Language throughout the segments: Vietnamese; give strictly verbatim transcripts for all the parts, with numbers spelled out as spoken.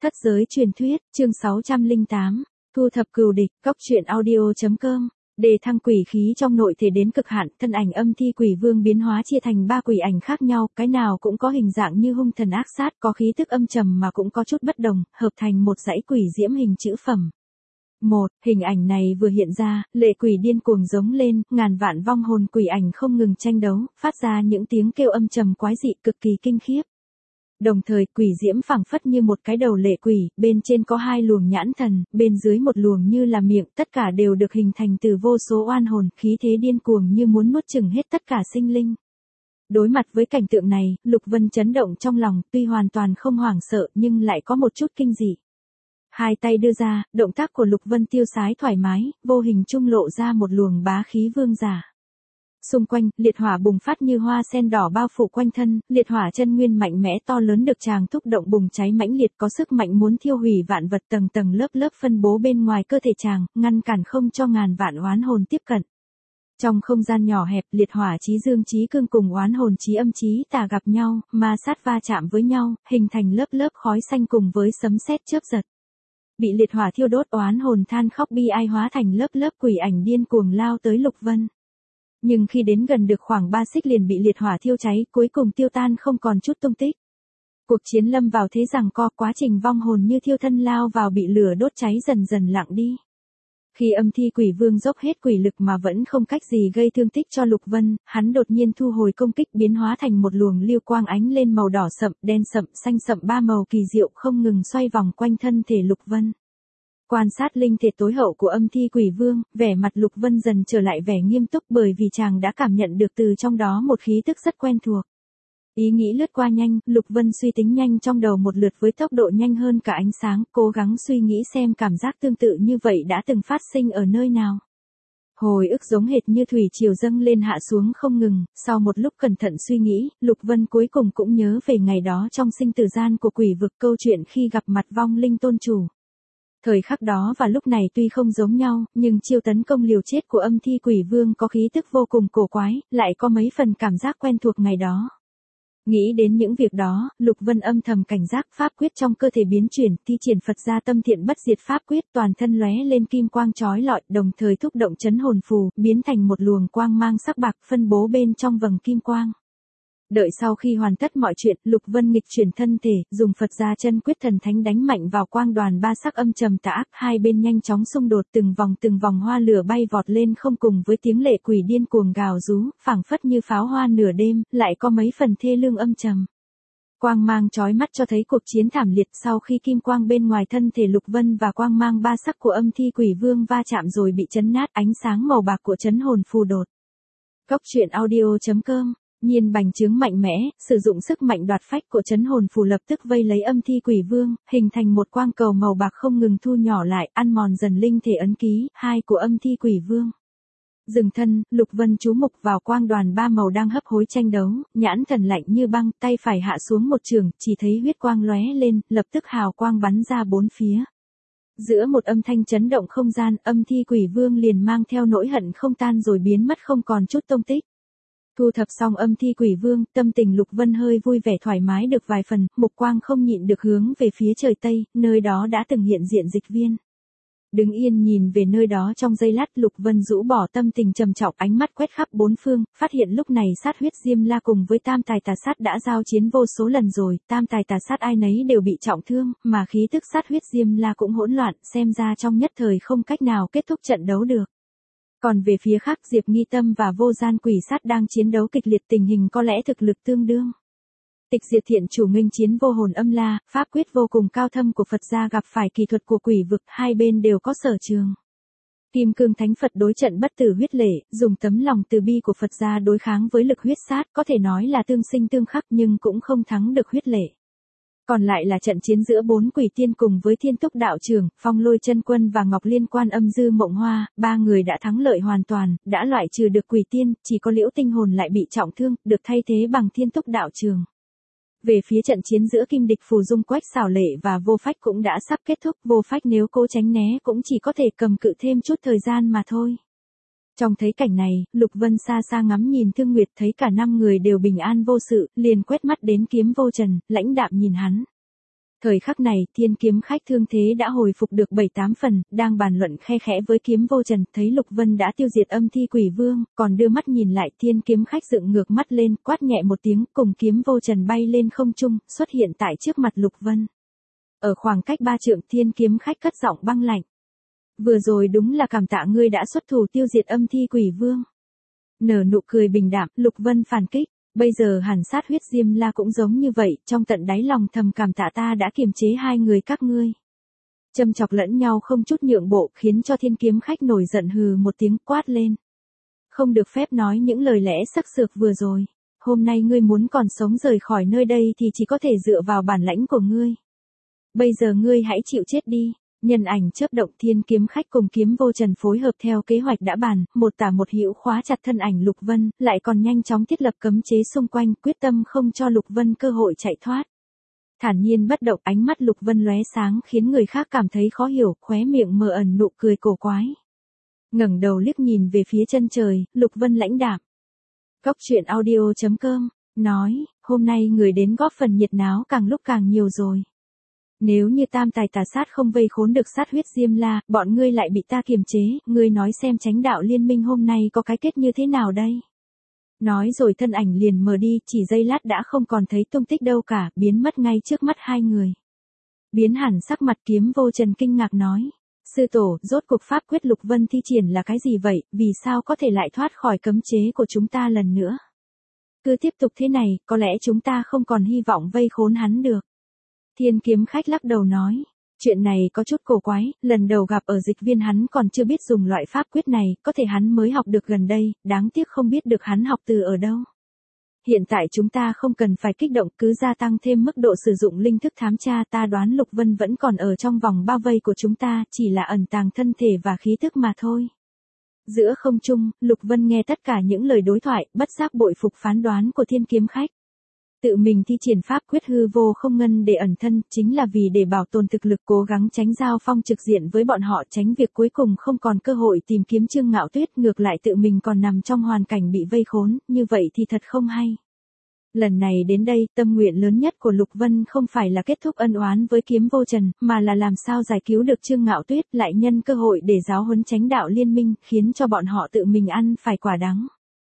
Thất giới truyền thuyết, chương sáu trăm lẻ tám, thu thập cừu địch, góc truyện audio.com. Đề thăng quỷ khí trong nội thể đến cực hạn, thân ảnh âm thi quỷ vương biến hóa chia thành ba quỷ ảnh khác nhau, cái nào cũng có hình dạng như hung thần ác sát, có khí tức âm trầm mà cũng có chút bất đồng, hợp thành một dãy quỷ diễm hình chữ phẩm. Một, hình ảnh này vừa hiện ra, lệ quỷ điên cuồng giống lên, ngàn vạn vong hồn quỷ ảnh không ngừng tranh đấu, phát ra những tiếng kêu âm trầm quái dị cực kỳ kinh khiếp. Đồng thời, quỷ diễm phảng phất như một cái đầu lệ quỷ, bên trên có hai luồng nhãn thần, bên dưới một luồng như là miệng, tất cả đều được hình thành từ vô số oan hồn, khí thế điên cuồng như muốn nuốt chửng hết tất cả sinh linh. Đối mặt với cảnh tượng này, Lục Vân chấn động trong lòng, tuy hoàn toàn không hoảng sợ nhưng lại có một chút kinh dị. Hai tay đưa ra, động tác của Lục Vân tiêu sái thoải mái, vô hình trung lộ ra một luồng bá khí vương giả. Xung quanh, liệt hỏa bùng phát như hoa sen đỏ bao phủ quanh thân, liệt hỏa chân nguyên mạnh mẽ to lớn được chàng thúc động bùng cháy mãnh liệt có sức mạnh muốn thiêu hủy vạn vật tầng tầng lớp lớp phân bố bên ngoài cơ thể chàng, ngăn cản không cho ngàn vạn oán hồn tiếp cận. Trong không gian nhỏ hẹp, liệt hỏa chí dương chí cương cùng oán hồn chí âm chí tà gặp nhau, ma sát va chạm với nhau, hình thành lớp lớp khói xanh cùng với sấm sét chớp giật. Bị liệt hỏa thiêu đốt oán hồn than khóc bi ai hóa thành lớp lớp quỷ ảnh điên cuồng lao tới Lục Vân. Nhưng khi đến gần được khoảng ba xích liền bị liệt hỏa thiêu cháy, cuối cùng tiêu tan không còn chút tung tích. Cuộc chiến lâm vào thế giằng co, quá trình vong hồn như thiêu thân lao vào bị lửa đốt cháy dần dần lặng đi. Khi âm thi quỷ vương dốc hết quỷ lực mà vẫn không cách gì gây thương tích cho Lục Vân, hắn đột nhiên thu hồi công kích biến hóa thành một luồng lưu quang ánh lên màu đỏ sậm, đen sậm, xanh sậm ba màu kỳ diệu không ngừng xoay vòng quanh thân thể Lục Vân. Quan sát linh thể tối hậu của âm thi quỷ vương, vẻ mặt Lục Vân dần trở lại vẻ nghiêm túc bởi vì chàng đã cảm nhận được từ trong đó một khí tức rất quen thuộc. Ý nghĩ lướt qua nhanh, Lục Vân suy tính nhanh trong đầu một lượt với tốc độ nhanh hơn cả ánh sáng, cố gắng suy nghĩ xem cảm giác tương tự như vậy đã từng phát sinh ở nơi nào. Hồi ức giống hệt như thủy triều dâng lên hạ xuống không ngừng, sau một lúc cẩn thận suy nghĩ, Lục Vân cuối cùng cũng nhớ về ngày đó trong sinh tử gian của quỷ vực, câu chuyện khi gặp mặt vong linh tôn chủ. Thời khắc đó và lúc này tuy không giống nhau, nhưng chiêu tấn công liều chết của âm thi quỷ vương có khí tức vô cùng cổ quái, lại có mấy phần cảm giác quen thuộc ngày đó. Nghĩ đến những việc đó, Lục Vân âm thầm cảnh giác, pháp quyết trong cơ thể biến chuyển, thi triển Phật gia tâm thiện bất diệt pháp quyết, toàn thân lóe lên kim quang chói lọi, đồng thời thúc động chấn hồn phù, biến thành một luồng quang mang sắc bạc phân bố bên trong vầng kim quang. Đợi sau khi hoàn tất mọi chuyện, Lục Vân nghịch chuyển thân thể, dùng Phật gia chân quyết thần thánh đánh mạnh vào quang đoàn ba sắc âm trầm tà ác, hai bên nhanh chóng xung đột, từng vòng từng vòng hoa lửa bay vọt lên không cùng với tiếng lệ quỷ điên cuồng gào rú, phảng phất như pháo hoa nửa đêm, lại có mấy phần thê lương âm trầm. Quang mang chói mắt cho thấy cuộc chiến thảm liệt sau khi kim quang bên ngoài thân thể Lục Vân và quang mang ba sắc của âm thi quỷ vương va chạm rồi bị chấn nát, ánh sáng màu bạc của chấn hồn phù đột. Góc truyện audio.com. Nhiên bành trướng mạnh mẽ, sử dụng sức mạnh đoạt phách của chấn hồn phù lập tức vây lấy âm thi quỷ vương, hình thành một quang cầu màu bạc không ngừng thu nhỏ lại, ăn mòn dần linh thể ấn ký, hai của âm thi quỷ vương. Dừng thân, Lục Vân chú mục vào quang đoàn ba màu đang hấp hối tranh đấu, nhãn thần lạnh như băng, tay phải hạ xuống một trường, chỉ thấy huyết quang lóe lên, lập tức hào quang bắn ra bốn phía. Giữa một âm thanh chấn động không gian, âm thi quỷ vương liền mang theo nỗi hận không tan rồi biến mất không còn chút tông tích. Thu thập xong âm thi quỷ vương, tâm tình Lục Vân hơi vui vẻ thoải mái được vài phần, mục quang không nhịn được hướng về phía trời Tây, nơi đó đã từng hiện diện Dịch Viên. Đứng yên nhìn về nơi đó trong giây lát, Lục Vân rũ bỏ tâm tình trầm trọng, ánh mắt quét khắp bốn phương, phát hiện lúc này sát huyết Diêm La cùng với tam tài tà sát đã giao chiến vô số lần rồi, tam tài tà sát ai nấy đều bị trọng thương, mà khí tức sát huyết Diêm La cũng hỗn loạn, xem ra trong nhất thời không cách nào kết thúc trận đấu được. Còn về phía khác, Diệp Nghi Tâm và Vô Gian Quỷ Sát đang chiến đấu kịch liệt, tình hình có lẽ thực lực tương đương. Tịch Diệt Thiện chủ nghênh chiến vô hồn âm la, pháp quyết vô cùng cao thâm của Phật gia gặp phải kỳ thuật của quỷ vực, hai bên đều có sở trường. Kim Cương Thánh Phật đối trận bất tử huyết lệ, dùng tấm lòng từ bi của Phật gia đối kháng với lực huyết sát, có thể nói là tương sinh tương khắc nhưng cũng không thắng được huyết lệ. Còn lại là trận chiến giữa bốn quỷ tiên cùng với Thiên Túc đạo trưởng, Phong Lôi chân quân và Ngọc Liên Quan Âm Dư Mộng Hoa, ba người đã thắng lợi hoàn toàn, đã loại trừ được quỷ tiên, chỉ có Liễu Tinh Hồn lại bị trọng thương, được thay thế bằng Thiên Túc đạo trưởng. Về phía trận chiến giữa Kim Địch Phù Dung Quách Xảo Lệ và Vô Phách cũng đã sắp kết thúc, Vô Phách nếu cố tránh né cũng chỉ có thể cầm cự thêm chút thời gian mà thôi. Trong thấy cảnh này, Lục Vân xa xa ngắm nhìn Thương Nguyệt, thấy cả năm người đều bình an vô sự, liền quét mắt đến Kiếm Vô Trần, lãnh đạm nhìn hắn. Thời khắc này, thiên kiếm khách thương thế đã hồi phục được bảy tám phần, đang bàn luận khe khẽ với kiếm vô trần, thấy Lục Vân đã tiêu diệt âm thi quỷ vương, còn đưa mắt nhìn lại thiên kiếm khách dựng ngược mắt lên, quát nhẹ một tiếng, cùng kiếm vô trần bay lên không trung, xuất hiện tại trước mặt Lục Vân. Ở khoảng cách ba trượng, thiên kiếm khách cất giọng băng lạnh. Vừa rồi đúng là cảm tạ ngươi đã xuất thủ tiêu diệt âm thi quỷ vương. Nở nụ cười bình đạm, Lục Vân phản kích. Bây giờ hàn sát huyết diêm la cũng giống như vậy, trong tận đáy lòng thầm cảm tạ ta đã kiềm chế hai người các ngươi. Châm chọc lẫn nhau không chút nhượng bộ, khiến cho thiên kiếm khách nổi giận hừ một tiếng, quát lên. Không được phép nói những lời lẽ sắc sược vừa rồi. Hôm nay ngươi muốn còn sống rời khỏi nơi đây thì chỉ có thể dựa vào bản lãnh của ngươi. Bây giờ ngươi hãy chịu chết đi. Nhân ảnh chớp động, thiên kiếm khách cùng kiếm vô trần phối hợp theo kế hoạch đã bàn, một tả một hữu khóa chặt thân ảnh Lục Vân, lại còn nhanh chóng thiết lập cấm chế xung quanh, quyết tâm không cho Lục Vân cơ hội chạy thoát. Thản nhiên bất động, ánh mắt Lục Vân lóe sáng khiến người khác cảm thấy khó hiểu, khóe miệng mờ ẩn nụ cười cổ quái. Ngẩng đầu liếc nhìn về phía chân trời, Lục Vân lãnh đạm. Góc truyện audio chấm com nói, hôm nay người đến góp phần nhiệt náo càng lúc càng nhiều rồi. Nếu như tam tài tà sát không vây khốn được sát huyết diêm la, bọn ngươi lại bị ta kiềm chế, ngươi nói xem Chánh đạo liên minh hôm nay có cái kết như thế nào đây? Nói rồi thân ảnh liền mờ đi, chỉ giây lát đã không còn thấy tung tích đâu cả, biến mất ngay trước mắt hai người. Biến hẳn sắc mặt kiếm vô trần kinh ngạc nói. Sư tổ, rốt cuộc pháp quyết Lục Vân thi triển là cái gì vậy, vì sao có thể lại thoát khỏi cấm chế của chúng ta lần nữa? Cứ tiếp tục thế này, có lẽ chúng ta không còn hy vọng vây khốn hắn được. Thiên kiếm khách lắc đầu nói, chuyện này có chút cổ quái, lần đầu gặp ở dịch viên hắn còn chưa biết dùng loại pháp quyết này, có thể hắn mới học được gần đây, đáng tiếc không biết được hắn học từ ở đâu. Hiện tại chúng ta không cần phải kích động, cứ gia tăng thêm mức độ sử dụng linh thức thám tra, ta đoán Lục Vân vẫn còn ở trong vòng bao vây của chúng ta, chỉ là ẩn tàng thân thể và khí thức mà thôi. Giữa không trung, Lục Vân nghe tất cả những lời đối thoại, bất giác bội phục phán đoán của thiên kiếm khách. Tự mình thi triển pháp quyết hư vô không ngân để ẩn thân, chính là vì để bảo tồn thực lực, cố gắng tránh giao phong trực diện với bọn họ, tránh việc cuối cùng không còn cơ hội tìm kiếm Trương Ngạo Tuyết, ngược lại tự mình còn nằm trong hoàn cảnh bị vây khốn, như vậy thì thật không hay. Lần này đến đây, tâm nguyện lớn nhất của Lục Vân không phải là kết thúc ân oán với kiếm vô trần, mà là làm sao giải cứu được Trương Ngạo Tuyết, lại nhân cơ hội để giáo huấn Chánh đạo liên minh, khiến cho bọn họ tự mình ăn phải quả đắng.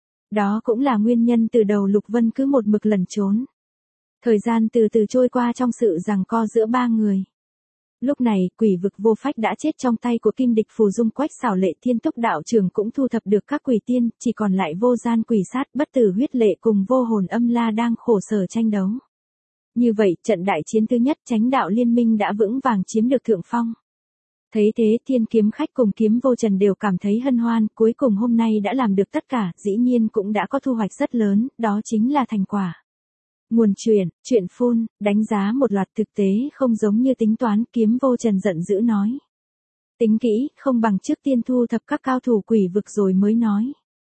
Đó cũng là nguyên nhân từ đầu Lục Vân cứ một mực lẩn trốn. Thời gian từ từ trôi qua trong sự giằng co giữa ba người. Lúc này, quỷ vực vô phách đã chết trong tay của kim địch phù dung, Quách Xảo Lệ Thiên Túc đạo trưởng cũng thu thập được các quỷ tiên, chỉ còn lại vô gian quỷ sát, bất tử huyết lệ cùng vô hồn âm la đang khổ sở tranh đấu. Như vậy, trận đại chiến thứ nhất Chánh đạo liên minh đã vững vàng chiếm được thượng phong. Thấy thế, thiên kiếm khách cùng kiếm vô trần đều cảm thấy hân hoan, cuối cùng hôm nay đã làm được tất cả, dĩ nhiên cũng đã có thu hoạch rất lớn, đó chính là thành quả. Nguồn truyền, chuyện phun, đánh giá một loạt thực tế không giống như tính toán, kiếm vô trần giận dữ nói. Tính kỹ, không bằng trước tiên thu thập các cao thủ quỷ vực rồi mới nói.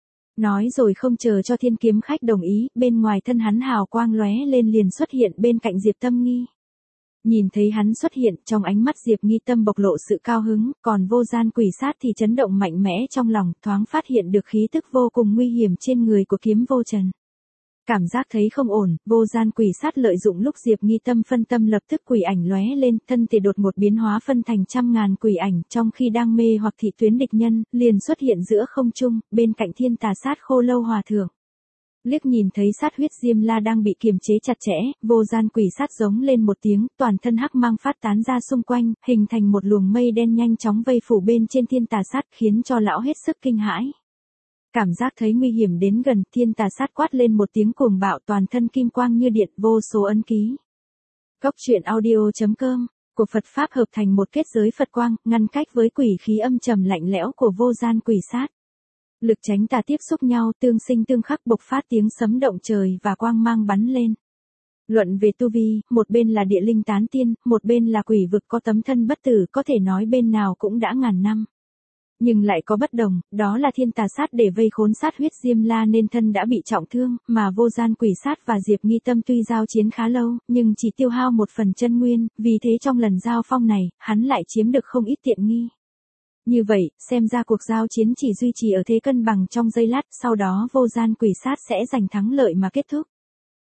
Nói rồi không chờ cho thiên kiếm khách đồng ý, bên ngoài thân hắn hào quang lóe lên liền xuất hiện bên cạnh Diệp Tâm Nghi. Nhìn thấy hắn xuất hiện, trong ánh mắt Diệp Nghi Tâm bộc lộ sự cao hứng, còn vô gian quỷ sát thì chấn động mạnh mẽ trong lòng, thoáng phát hiện được khí tức vô cùng nguy hiểm trên người của kiếm vô trần. Cảm giác thấy không ổn, vô gian quỷ sát lợi dụng lúc Diệp Nghi Tâm phân tâm lập tức quỷ ảnh lóe lên, thân thể đột một biến hóa phân thành trăm ngàn quỷ ảnh, trong khi đang mê hoặc thị tuyến địch nhân, liền xuất hiện giữa không trung, bên cạnh thiên tà sát Khô Lâu Hòa Thượng. Liếc nhìn thấy sát huyết diêm la đang bị kiềm chế chặt chẽ, vô gian quỷ sát giống lên một tiếng, toàn thân hắc mang phát tán ra xung quanh, hình thành một luồng mây đen nhanh chóng vây phủ bên trên thiên tà sát, khiến cho lão hết sức kinh hãi. Cảm giác thấy nguy hiểm đến gần, thiên tà sát quát lên một tiếng cuồng bạo, toàn thân kim quang như điện, vô số ấn ký. Góc truyện audio chấm com, của Phật Pháp hợp thành một kết giới Phật quang, ngăn cách với quỷ khí âm trầm lạnh lẽo của vô gian quỷ sát. Lực tránh tà tiếp xúc nhau, tương sinh tương khắc, bộc phát tiếng sấm động trời và quang mang bắn lên. Luận về tu vi, một bên là địa linh tán tiên, một bên là quỷ vực có tấm thân bất tử, có thể nói bên nào cũng đã ngàn năm. Nhưng lại có bất đồng, đó là thiên tà sát để vây khốn sát huyết diêm la nên thân đã bị trọng thương, mà vô gian quỷ sát và Diệp Nghi Tâm tuy giao chiến khá lâu, nhưng chỉ tiêu hao một phần chân nguyên, vì thế trong lần giao phong này, hắn lại chiếm được không ít tiện nghi. Như vậy, xem ra cuộc giao chiến chỉ duy trì ở thế cân bằng trong giây lát, sau đó vô gian quỷ sát sẽ giành thắng lợi mà kết thúc.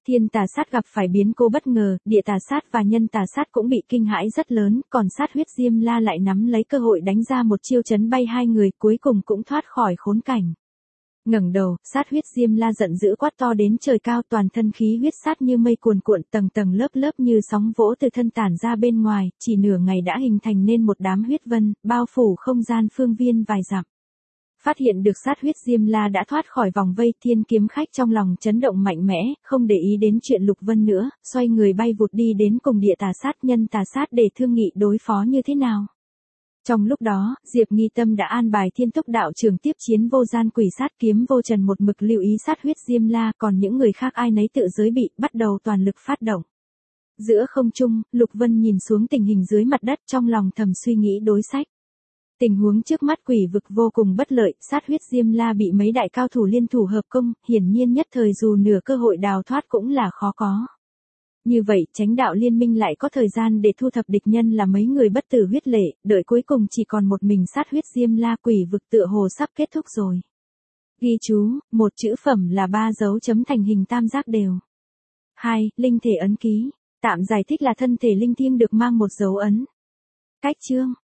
Thiên tà sát gặp phải biến cố bất ngờ, địa tà sát và nhân tà sát cũng bị kinh hãi rất lớn, còn sát huyết Diêm La lại nắm lấy cơ hội đánh ra một chiêu chấn bay hai người, cuối cùng cũng thoát khỏi khốn cảnh. Ngẩng đầu, sát huyết Diêm La giận dữ quát to đến trời cao, toàn thân khí huyết sát như mây cuồn cuộn, tầng tầng lớp lớp như sóng vỗ từ thân tản ra bên ngoài, chỉ nửa ngày đã hình thành nên một đám huyết vân, bao phủ không gian phương viên vài dặm. Phát hiện được sát huyết Diêm La đã thoát khỏi vòng vây, Thiên kiếm khách trong lòng chấn động mạnh mẽ, không để ý đến chuyện Lục Vân nữa, xoay người bay vụt đi đến cùng địa tà sát nhân tà sát để thương nghị đối phó như thế nào. Trong lúc đó, Diệp Nghi Tâm đã an bài Thiên Túc đạo trường tiếp chiến vô gian quỷ sát, Kiếm Vô Trần một mực lưu ý sát huyết Diêm La, còn những người khác ai nấy tự giới bị, bắt đầu toàn lực phát động. Giữa không trung, Lục Vân nhìn xuống tình hình dưới mặt đất, trong lòng thầm suy nghĩ đối sách. Tình huống trước mắt quỷ vực vô cùng bất lợi, sát huyết Diêm La bị mấy đại cao thủ liên thủ hợp công, hiển nhiên nhất thời dù nửa cơ hội đào thoát cũng là khó có. Như vậy, Chánh đạo liên minh lại có thời gian để thu thập địch nhân là mấy người bất tử huyết lệ, đợi cuối cùng chỉ còn một mình sát huyết Diêm La, quỷ vực tựa hồ sắp kết thúc rồi. Ghi chú, một chữ phẩm là ba dấu chấm thành hình tam giác đều. hai. Linh thể ấn ký. Tạm giải thích là thân thể linh thiêng được mang một dấu ấn. Cách chương.